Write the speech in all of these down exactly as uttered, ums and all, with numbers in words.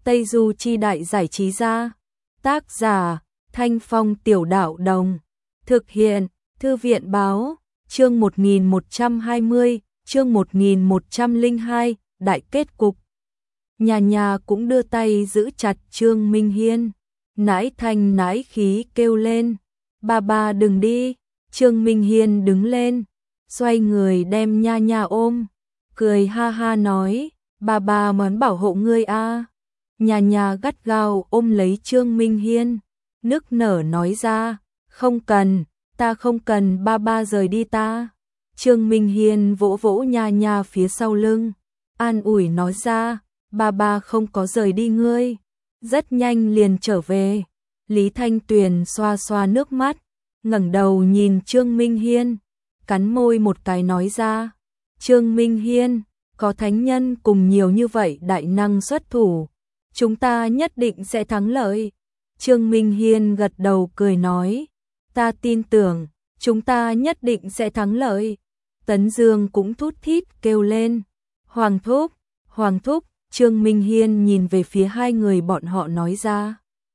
Tây Du Chi Đại Giải Trí Gia. Tác giả Thanh Phong Tiểu Đạo Đồng. Thực hiện Thư viện Báo. Chương một nghìn một trăm hai mươi, chương một nghìn một trăm lẻ hai, đại kết cục. Nhà nhà cũng đưa tay giữ chặt Trương Minh Hiên, nãi thanh nãi khí kêu lên, ba ba đừng đi. Trương Minh Hiên đứng lên, xoay người đem nha nha ôm, cười ha ha nói, ba ba muốn bảo hộ ngươi a. Nhà nhà gắt gao ôm lấy Trương Minh Hiên, nức nở nói ra, không cần, ta không cần ba ba rời đi ta. Trương Minh Hiên vỗ vỗ nha nha phía sau lưng, an ủi nói ra, ba ba không có rời đi ngươi, rất nhanh liền trở về. Lý Thanh Tuyền xoa xoa nước mắt, ngẩng đầu nhìn Trương Minh Hiên, cắn môi một cái nói ra, Trương Minh Hiên, có thánh nhân cùng nhiều như vậy đại năng xuất thủ, chúng ta nhất định sẽ thắng lợi. Trương Minh Hiên gật đầu cười nói, ta tin tưởng, chúng ta nhất định sẽ thắng lợi. Tấn Dương cũng thút thít kêu lên, Hoàng thúc, Hoàng thúc. Trương Minh Hiên nhìn về phía hai người bọn họ nói ra,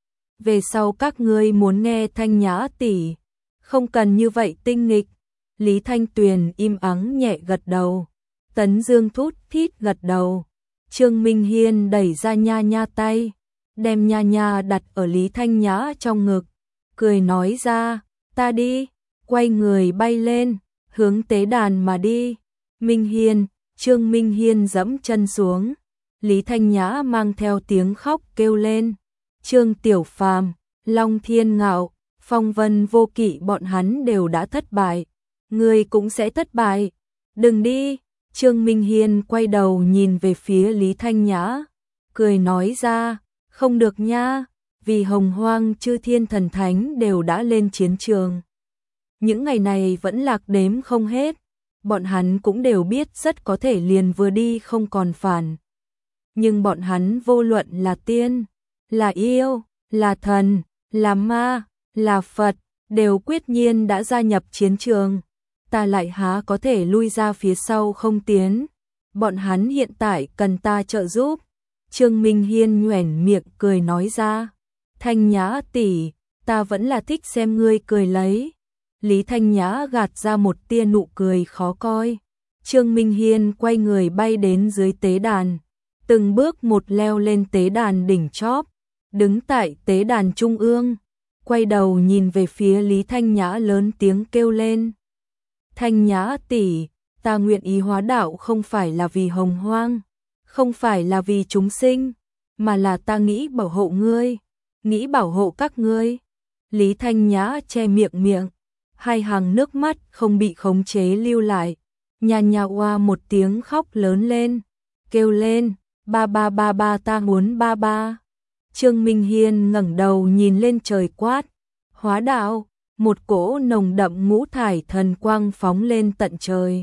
về sau các ngươi muốn nghe Thanh Nhã tỷ, không cần như vậy tinh nghịch. Lý Thanh Tuyền im ắng nhẹ gật đầu, Tấn Dương thút thít gật đầu. Trương Minh Hiên đẩy ra nha nha tay, đem nha nha đặt ở Lý Thanh Nhã trong ngực, cười nói ra, ta đi, quay người bay lên, hướng tế đàn mà đi. Minh Hiên, Trương Minh Hiên dẫm chân xuống, Lý Thanh Nhã mang theo tiếng khóc kêu lên, Trương Tiểu Phàm, Long Thiên Ngạo, Phong Vân Vô Kỵ bọn hắn đều đã thất bại, ngươi cũng sẽ thất bại, đừng đi. Trương Minh Hiên quay đầu nhìn về phía Lý Thanh Nhã, cười nói ra, không được nha, vì Hồng Hoang chư thiên thần thánh đều đã lên chiến trường. Những ngày này vẫn lạc đếm không hết, bọn hắn cũng đều biết rất có thể liền vừa đi không còn phản. Nhưng bọn hắn vô luận là tiên, là yêu, là thần, là ma, là Phật, đều quyết nhiên đã gia nhập chiến trường. Ta lại há có thể lui ra phía sau không tiến, bọn hắn hiện tại cần ta trợ giúp. Trương Minh Hiên nhoẻn miệng cười nói ra, Thanh Nhã tỷ, ta vẫn là thích xem ngươi cười lấy. Lý Thanh Nhã gạt ra một tia nụ cười khó coi. Trương Minh Hiên quay người bay đến dưới tế đàn, từng bước một leo lên tế đàn đỉnh chóp, đứng tại tế đàn trung ương, quay đầu nhìn về phía Lý Thanh Nhã lớn tiếng kêu lên, Thanh Nhã tỷ, ta nguyện ý hóa đạo không phải là vì Hồng Hoang, không phải là vì chúng sinh, mà là ta nghĩ bảo hộ ngươi, nghĩ bảo hộ các ngươi. Lý Thanh Nhã che miệng miệng, hai hàng nước mắt không bị khống chế lưu lại, nhà nhà oa một tiếng khóc lớn lên, kêu lên, ba ba ba ba ta muốn ba ba. Trương Minh Hiên ngẩng đầu nhìn lên trời quát, hóa đạo. Một cỗ nồng đậm ngũ thải thần quang phóng lên tận trời,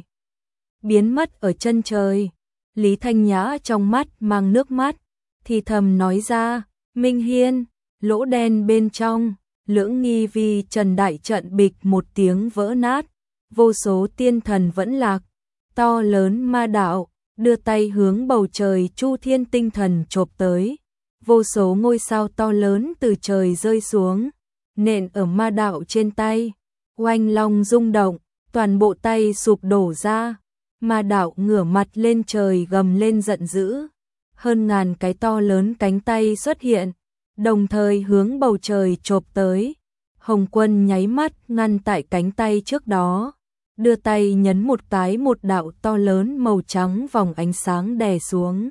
biến mất ở chân trời. Lý Thanh Nhã trong mắt mang nước mắt, thì thầm nói ra, Minh Hiên, lỗ đen bên trong, lưỡng nghi vi trần đại trận bịch một tiếng vỡ nát, vô số tiên thần vẫn lạc, to lớn ma đạo, đưa tay hướng bầu trời chu thiên tinh thần chộp tới, vô số ngôi sao to lớn từ trời rơi xuống, nện ở ma đạo trên tay, oanh long rung động, toàn bộ tay sụp đổ ra, ma đạo ngửa mặt lên trời gầm lên giận dữ, hơn ngàn cái to lớn cánh tay xuất hiện, đồng thời hướng bầu trời chộp tới. Hồng Quân nháy mắt ngăn tại cánh tay trước đó, đưa tay nhấn một cái, một đạo to lớn màu trắng vòng ánh sáng đè xuống.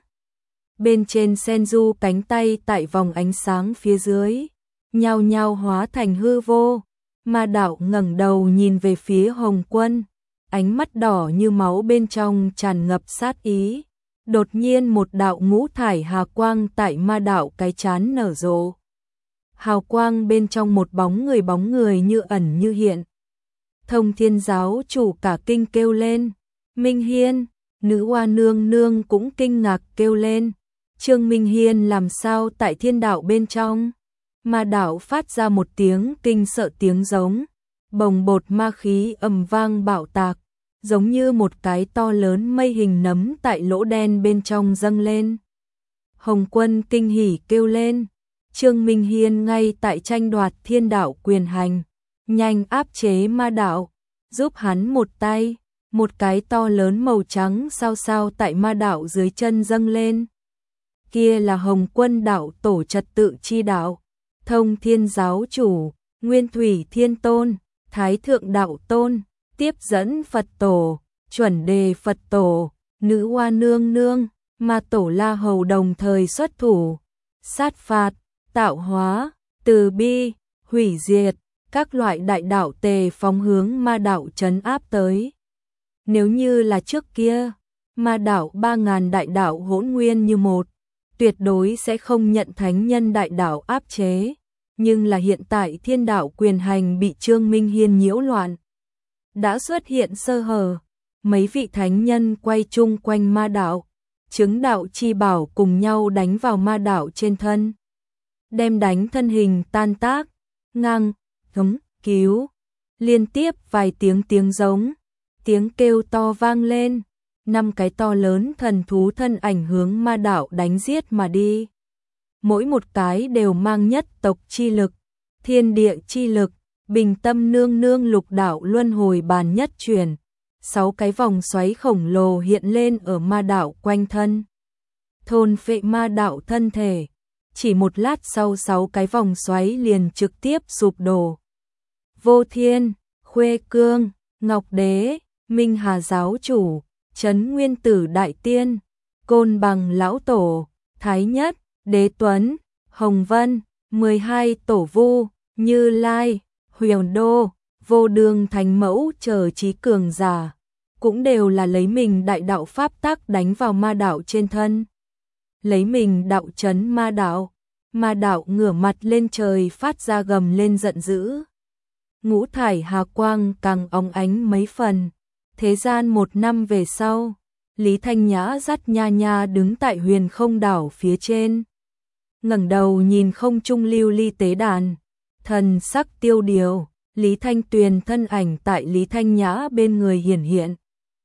Bên trên sen du cánh tay tại vòng ánh sáng phía dưới, nhao nhao hóa thành hư vô. Ma đạo ngẩng đầu nhìn về phía Hồng Quân, ánh mắt đỏ như máu bên trong tràn ngập sát ý. Đột nhiên một đạo ngũ thải hà quang tại ma đạo cái chán nở rộ. Hào quang bên trong một bóng người bóng người như ẩn như hiện. Thông Thiên giáo chủ cả kinh kêu lên, Minh Hiên, nữ hoa nương nương cũng kinh ngạc kêu lên, Trương Minh Hiên làm sao tại thiên đạo bên trong? Ma đạo phát ra một tiếng kinh sợ tiếng giống, bồng bột ma khí ầm vang bạo tạc, giống như một cái to lớn mây hình nấm tại lỗ đen bên trong dâng lên. Hồng Quân kinh hỉ kêu lên. Trương Minh Hiên ngay tại tranh đoạt thiên đạo quyền hành, nhanh áp chế ma đạo, giúp hắn một tay, một cái to lớn màu trắng sao sao tại ma đạo dưới chân dâng lên. Kia là Hồng Quân đạo tổ trật tự chi đạo, Thông Thiên giáo chủ, Nguyên Thủy Thiên Tôn, Thái Thượng đạo tôn, tiếp dẫn Phật tổ, Chuẩn Đề Phật tổ, Nữ Hoa nương nương, Ma tổ La Hầu đồng thời xuất thủ, sát phạt, tạo hóa, từ bi, hủy diệt, các loại đại đạo tề phóng hướng ma đạo trấn áp tới. Nếu như là trước kia, ma đạo ba ngàn đại đạo hỗn nguyên như một, tuyệt đối sẽ không nhận thánh nhân đại đạo áp chế, nhưng là hiện tại thiên đạo quyền hành bị Trương Minh Hiên nhiễu loạn, đã xuất hiện sơ hở, mấy vị thánh nhân quay chung quanh ma đạo, chứng đạo chi bảo cùng nhau đánh vào ma đạo trên thân, đem đánh thân hình tan tác, ngang, ngấm, cứu, liên tiếp vài tiếng tiếng giống, tiếng kêu to vang lên, năm cái to lớn thần thú thân ảnh hướng ma đạo đánh giết mà đi. Mỗi một cái đều mang nhất tộc chi lực, thiên địa chi lực, bình tâm nương nương lục đạo luân hồi bàn nhất truyền, sáu cái vòng xoáy khổng lồ hiện lên ở ma đạo quanh thân, thôn phệ ma đạo thân thể. Chỉ một lát sau sáu cái vòng xoáy liền trực tiếp sụp đổ. Vô Thiên, Khuê Cương, Ngọc Đế, Minh Hà giáo chủ, Trấn Nguyên Tử đại tiên, Côn Bằng lão tổ, Thái Nhất, Đế Tuấn, Hồng Vân, mười hai tổ vu, Như Lai, Huyền Đô, Vô Đường Thánh Mẫu chờ trí cường giả, cũng đều là lấy mình đại đạo pháp tắc đánh vào ma đạo trên thân. Lấy mình đạo trấn ma đạo, ma đạo ngửa mặt lên trời phát ra gầm lên giận dữ. Ngũ thải hà quang càng óng ánh mấy phần. Thế gian một năm về sau, Lý Thanh Nhã dắt Nha Nha đứng tại huyền không đảo phía trên. Ngẩng đầu nhìn không trung lưu ly tế đàn, thần sắc tiêu điều, Lý Thanh Tuyền thân ảnh tại Lý Thanh Nhã bên người hiển hiện.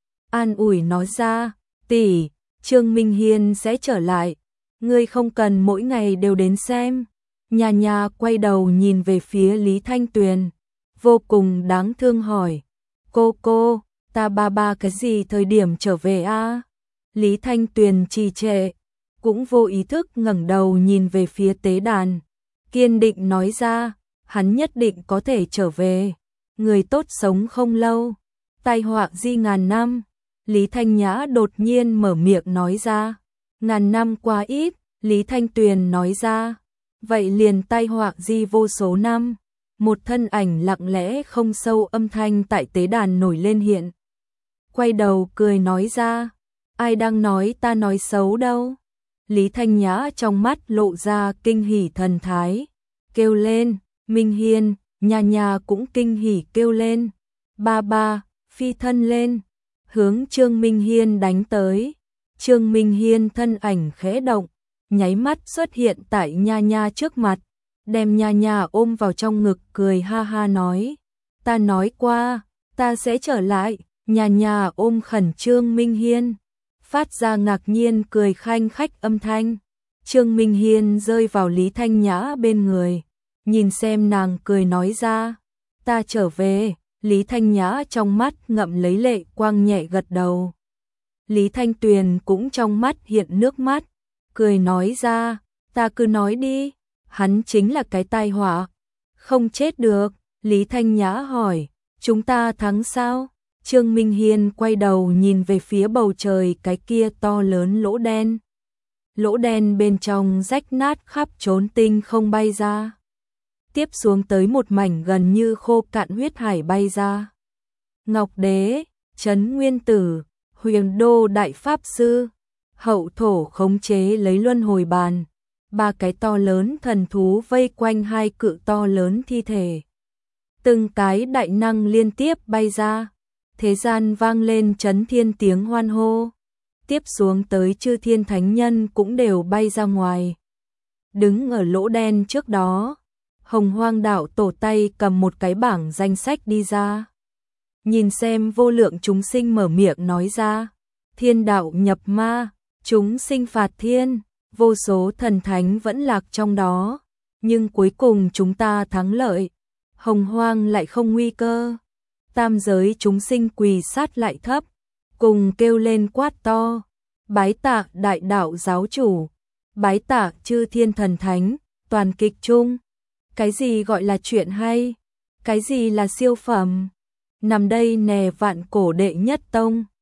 An ủi nói ra, tỷ, Trương Minh Hiên sẽ trở lại, ngươi không cần mỗi ngày đều đến xem. Nha Nha quay đầu nhìn về phía Lý Thanh Tuyền, vô cùng đáng thương hỏi, cô cô, ta ba ba cái gì thời điểm trở về a? Lý Thanh Tuyền trì trệ, cũng vô ý thức ngẩng đầu nhìn về phía tế đàn, kiên định nói ra, hắn nhất định có thể trở về, người tốt sống không lâu, tai họa di ngàn năm. Lý Thanh Nhã đột nhiên mở miệng nói ra, ngàn năm quá ít. Lý Thanh Tuyền nói ra, vậy liền tai họa di vô số năm. Một thân ảnh lặng lẽ không sâu âm thanh tại tế đàn nổi lên hiện. Quay đầu cười nói ra, ai đang nói ta nói xấu đâu. Lý Thanh Nhã trong mắt lộ ra kinh hỉ thần thái, kêu lên, Minh Hiên. Nha Nha cũng kinh hỉ kêu lên, ba ba, phi thân lên, hướng Trương Minh Hiên đánh tới. Trương Minh Hiên thân ảnh khẽ động, nháy mắt xuất hiện tại Nha Nha trước mặt, đem Nha Nha ôm vào trong ngực cười ha ha nói, ta nói qua, ta sẽ trở lại. Nha Nha ôm khẩn Trương Minh Hiên, phát ra ngạc nhiên cười khanh khách âm thanh. Trương Minh Hiên rơi vào Lý Thanh Nhã bên người, nhìn xem nàng cười nói ra, ta trở về. Lý Thanh Nhã trong mắt ngậm lấy lệ quang nhẹ gật đầu. Lý Thanh Tuyền cũng trong mắt hiện nước mắt, cười nói ra, ta cứ nói đi, hắn chính là cái tai họa, không chết được. Lý Thanh Nhã hỏi, chúng ta thắng sao? Trương Minh Hiên quay đầu nhìn về phía bầu trời cái kia to lớn lỗ đen. Lỗ đen bên trong rách nát khắp trốn tinh không bay ra. Tiếp xuống tới một mảnh gần như khô cạn huyết hải bay ra. Ngọc Đế, Trấn Nguyên Tử, Huyền Đô Đại Pháp Sư, Hậu Thổ khống chế lấy luân hồi bàn. Ba cái to lớn thần thú vây quanh hai cự to lớn thi thể. Từng cái đại năng liên tiếp bay ra. Thế gian vang lên chấn thiên tiếng hoan hô. Tiếp xuống tới chư thiên thánh nhân cũng đều bay ra ngoài. Đứng ở lỗ đen trước đó, Hồng Hoang đạo tổ tay cầm một cái bảng danh sách đi ra. Nhìn xem vô lượng chúng sinh mở miệng nói ra, thiên đạo nhập ma, chúng sinh phạt thiên, vô số thần thánh vẫn lạc trong đó, nhưng cuối cùng chúng ta thắng lợi, hồng hoang lại không nguy cơ. Tam giới chúng sinh quỳ sát lại thấp, cùng kêu lên quát to, bái tạ đại đạo giáo chủ, bái tạ chư thiên thần thánh, toàn kịch chung. Cái gì gọi là chuyện hay? Cái gì là siêu phẩm? Nằm đây nè vạn cổ đệ nhất tông.